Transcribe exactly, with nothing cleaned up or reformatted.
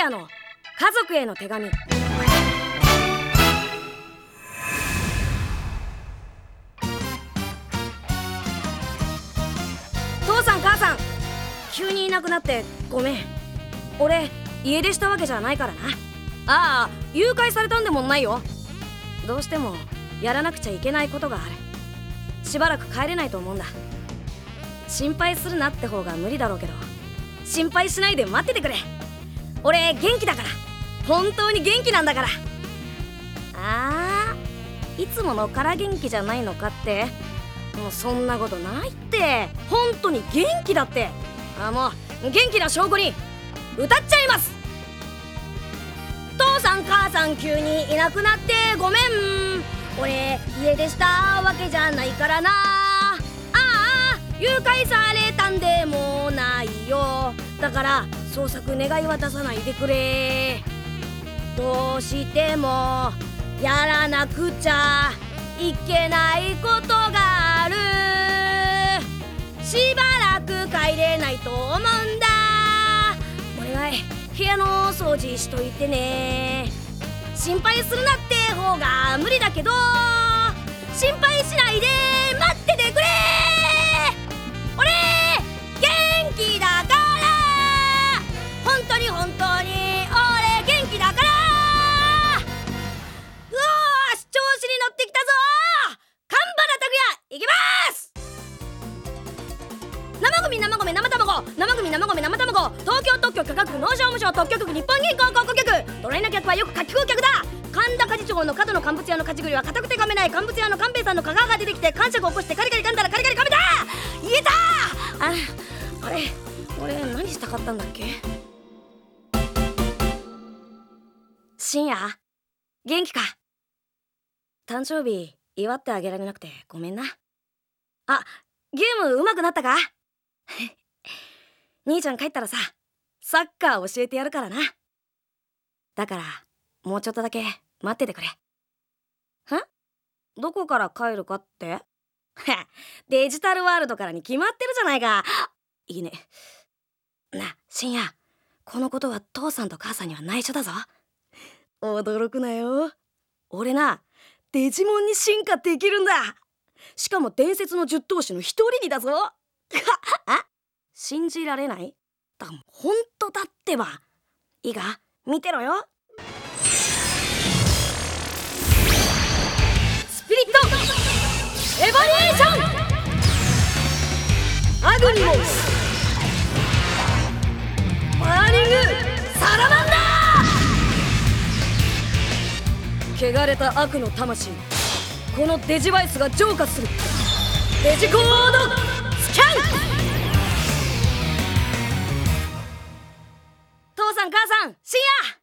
也の家族への手紙。父さん母さん、急にいなくなってごめん。俺家出したわけじゃないからな。ああ、誘拐されたんでもないよ。どうしてもやらなくちゃいけないことがある。しばらく帰れないと思うんだ。心配するなって方が無理だろうけど、心配しないで待っててくれ。俺元気だから、本当に元気なんだから。あー、いつものから元気じゃないのかって。もうそんなことないって、本当に元気だって。あ、もう元気な証拠に歌っちゃいます。父さん母さん急にいなくなってごめん。俺家出したわけじゃないからな。ああ、誘拐されたんでもないよ。だから捜索願いは出さないでくれ。どうしてもやらなくちゃいけないことがある。しばらく帰れないと思うんだ。お願い、部屋の掃除しといてね。心配するなって方が無理だけど、心配しないで待っててくれ。俺元気だから、本当に本当に俺元気だから。うわーし、調子に乗ってきたぞ。神原拓也、いきます。生ゴミ生米生卵、生ゴミ生米生卵、東京特許許可局、農商務省特許局、日本銀行広告局。ドライな客はよく夏季顧客だ。神田果実町の角の乾物屋の勝ち栗は硬くて噛めない。乾物屋の勘兵衛さんの香川が出てきて感触を起こしてカリカリ噛んだらカリカリ噛めた。言えた。あ、あれ俺何したかったんだっけ。深夜元気か。誕生日祝ってあげられなくてごめんな。あ、ゲーム上手くなったか兄ちゃん帰ったらさ、サッカー教えてやるからな。だからもうちょっとだけ待っててくれ。ん？どこから帰るかって？デジタルワールドからに決まってるじゃないか。いいね。な、深夜、このことは父さんと母さんには内緒だぞ。驚くなよ。俺な、デジモンに進化できるんだ。しかも伝説の十頭身の一人にだぞ。あ、信じられない？だ、ほんとだってば。いいか、見てろよ。スピリットエボリューションアグニモスバーニングサラマンダー。汚れた悪の魂、このデジバイスが浄化する。デジコードスキャン。父さん母さん、深夜